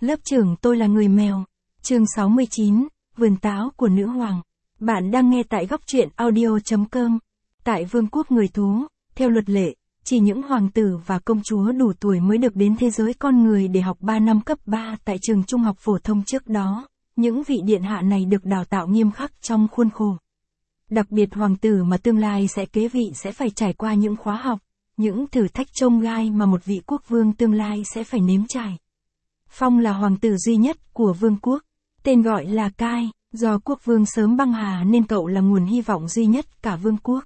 Lớp trưởng tôi là người mèo. Chương 69, Vườn táo của nữ hoàng. Bạn đang nghe tại góc truyện audio.com. Tại vương quốc người thú, theo luật lệ, chỉ những hoàng tử và công chúa đủ tuổi mới được đến thế giới con người để học 3 năm cấp 3 tại trường trung học phổ thông trước đó. Những vị điện hạ này được đào tạo nghiêm khắc trong khuôn khổ. Đặc biệt hoàng tử mà tương lai sẽ kế vị sẽ phải trải qua những khóa học, những thử thách chông gai mà một vị quốc vương tương lai sẽ phải nếm trải. Phong là hoàng tử duy nhất của vương quốc, tên gọi là Cai, do quốc vương sớm băng hà nên cậu là nguồn hy vọng duy nhất cả vương quốc.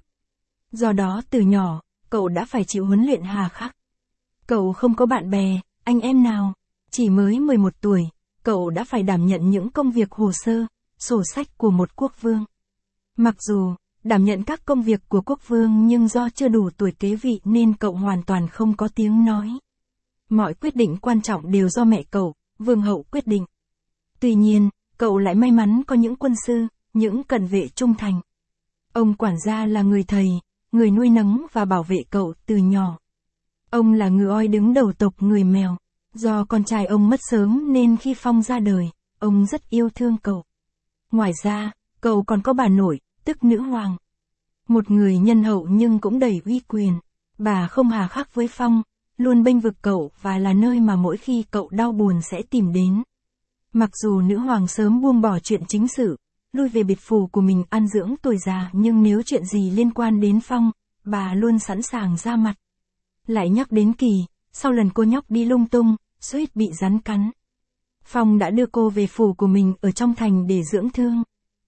Do đó từ nhỏ, cậu đã phải chịu huấn luyện hà khắc. Cậu không có bạn bè, anh em nào, chỉ mới 11 tuổi, cậu đã phải đảm nhận những công việc hồ sơ, sổ sách của một quốc vương. Mặc dù, đảm nhận các công việc của quốc vương nhưng do chưa đủ tuổi kế vị nên cậu hoàn toàn không có tiếng nói. Mọi quyết định quan trọng đều do mẹ cậu, vương hậu quyết định. Tuy nhiên, cậu lại may mắn có những quân sư, những cận vệ trung thành. Ông quản gia là người thầy, người nuôi nấng và bảo vệ cậu từ nhỏ. Ông là người oai đứng đầu tộc người mèo. Do con trai ông mất sớm nên khi Phong ra đời, ông rất yêu thương cậu. Ngoài ra, cậu còn có bà nội, tức nữ hoàng. Một người nhân hậu nhưng cũng đầy uy quyền. Bà không hà khắc với Phong, luôn bênh vực cậu và là nơi mà mỗi khi cậu đau buồn sẽ tìm đến. Mặc dù nữ hoàng sớm buông bỏ chuyện chính sự, lui về biệt phủ của mình an dưỡng tuổi già nhưng nếu chuyện gì liên quan đến Phong, bà luôn sẵn sàng ra mặt. Lại nhắc đến Kỳ, sau lần cô nhóc đi lung tung, suýt bị rắn cắn. Phong đã đưa cô về phủ của mình ở trong thành để dưỡng thương.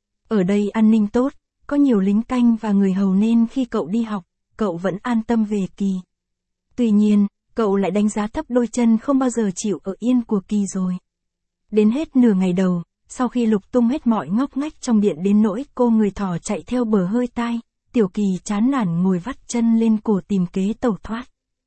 Ở đây an ninh tốt, có nhiều lính canh và người hầu nên khi cậu đi học, cậu vẫn an tâm về Kỳ. Tuy nhiên, cậu lại đánh giá thấp đôi chân không bao giờ chịu ở yên của Kỳ rồi. Đến hết nửa ngày đầu, sau khi lục tung hết mọi ngóc ngách trong điện đến nỗi cô người thỏ chạy theo bờ hơi tai, Tiểu Kỳ chán nản ngồi vắt chân lên cổ tìm kế tẩu thoát.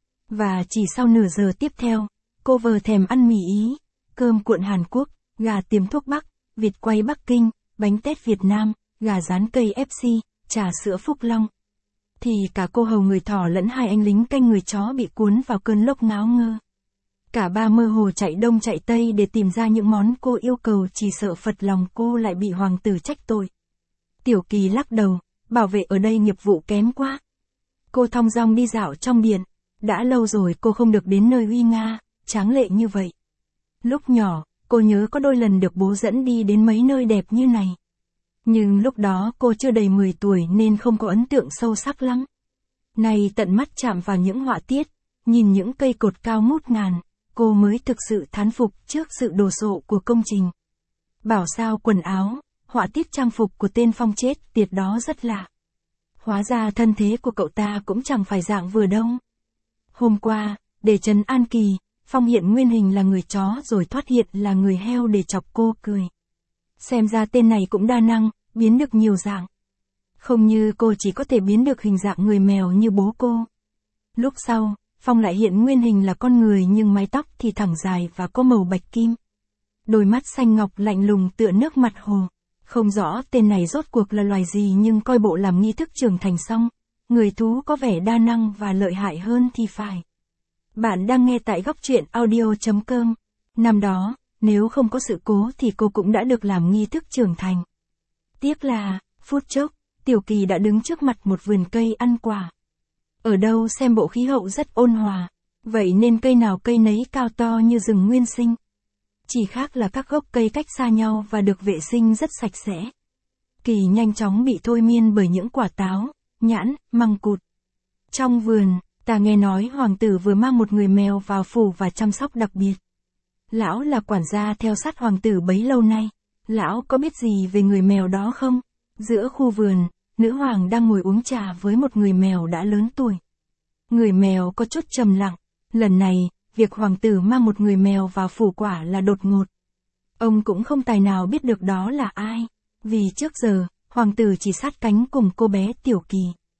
Và chỉ sau nửa giờ tiếp theo, cô vờ thèm ăn mì Ý, cơm cuộn Hàn Quốc, gà tiềm thuốc Bắc, vịt quay Bắc Kinh, bánh tét Việt Nam, gà rán cây FC, trà sữa Phúc Long. Thì cả cô hầu người thỏ lẫn hai anh lính canh người chó bị cuốn vào cơn lốc ngáo ngơ. Cả ba mơ hồ chạy đông chạy tây để tìm ra những món cô yêu cầu chỉ sợ phật lòng cô lại bị hoàng tử trách tội. Tiểu Kỳ lắc đầu, bảo vệ ở đây nghiệp vụ kém quá. Cô thong dong đi dạo trong điện. Đã lâu rồi cô không được đến nơi uy nga, tráng lệ như vậy. Lúc nhỏ, cô nhớ có đôi lần được bố dẫn đi đến mấy nơi đẹp như này. Nhưng lúc đó cô chưa đầy 10 tuổi nên không có ấn tượng sâu sắc lắm. Nay tận mắt chạm vào những họa tiết, nhìn những cây cột cao ngút ngàn, cô mới thực sự thán phục trước sự đồ sộ của công trình. Bảo sao quần áo, họa tiết trang phục của tên Phong chết tiệt đó rất lạ. Hóa ra thân thế của cậu ta cũng chẳng phải dạng vừa đâu. Hôm qua, để trấn an Kỳ, Phong hiện nguyên hình là người chó rồi thoát hiện là người heo để chọc cô cười. Xem ra tên này cũng đa năng, biến được nhiều dạng. Không như cô chỉ có thể biến được hình dạng người mèo như bố cô. Lúc sau, Phong lại hiện nguyên hình là con người nhưng mái tóc thì thẳng dài và có màu bạch kim. Đôi mắt xanh ngọc lạnh lùng tựa nước mặt hồ. Không rõ tên này rốt cuộc là loài gì nhưng coi bộ làm nghi thức trưởng thành xong. Người thú có vẻ đa năng và lợi hại hơn thì phải. Bạn đang nghe tại góc truyện audio.com. Năm đó, nếu không có sự cố thì cô cũng đã được làm nghi thức trưởng thành. Tiếc là, phút chốc, Tiểu Kỳ đã đứng trước mặt một vườn cây ăn quả. Ở đâu xem bộ khí hậu rất ôn hòa, vậy nên cây nào cây nấy cao to như rừng nguyên sinh. Chỉ khác là các gốc cây cách xa nhau và được vệ sinh rất sạch sẽ. Kỳ nhanh chóng bị thôi miên bởi những quả táo, nhãn, măng cụt. Trong vườn, ta nghe nói hoàng tử vừa mang một người mèo vào phủ và chăm sóc đặc biệt. Lão là quản gia theo sát hoàng tử bấy lâu nay. Lão có biết gì về người mèo đó không? Giữa khu vườn, nữ hoàng đang ngồi uống trà với một người mèo đã lớn tuổi. Người mèo có chút trầm lặng. Lần này, việc hoàng tử mang một người mèo vào phủ quả là đột ngột. Ông cũng không tài nào biết được đó là ai. Vì trước giờ, hoàng tử chỉ sát cánh cùng cô bé Tiểu Kỳ.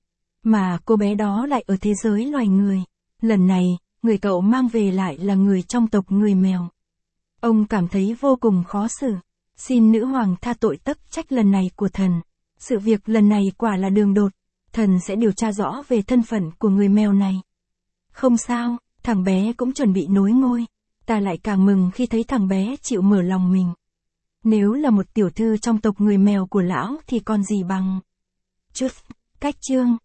Mà cô bé đó lại ở thế giới loài người. Lần này, người cậu mang về lại là người trong tộc người mèo. Ông cảm thấy vô cùng khó xử. Xin nữ hoàng tha tội tắc trách lần này của thần. Sự việc lần này quả là đường đột. Thần sẽ điều tra rõ về thân phận của người mèo này. Không sao, thằng bé cũng chuẩn bị nối ngôi. ta lại càng mừng khi thấy thằng bé chịu mở lòng mình. Nếu là một tiểu thư trong tộc người mèo của lão thì còn gì bằng. Chút, cách chương.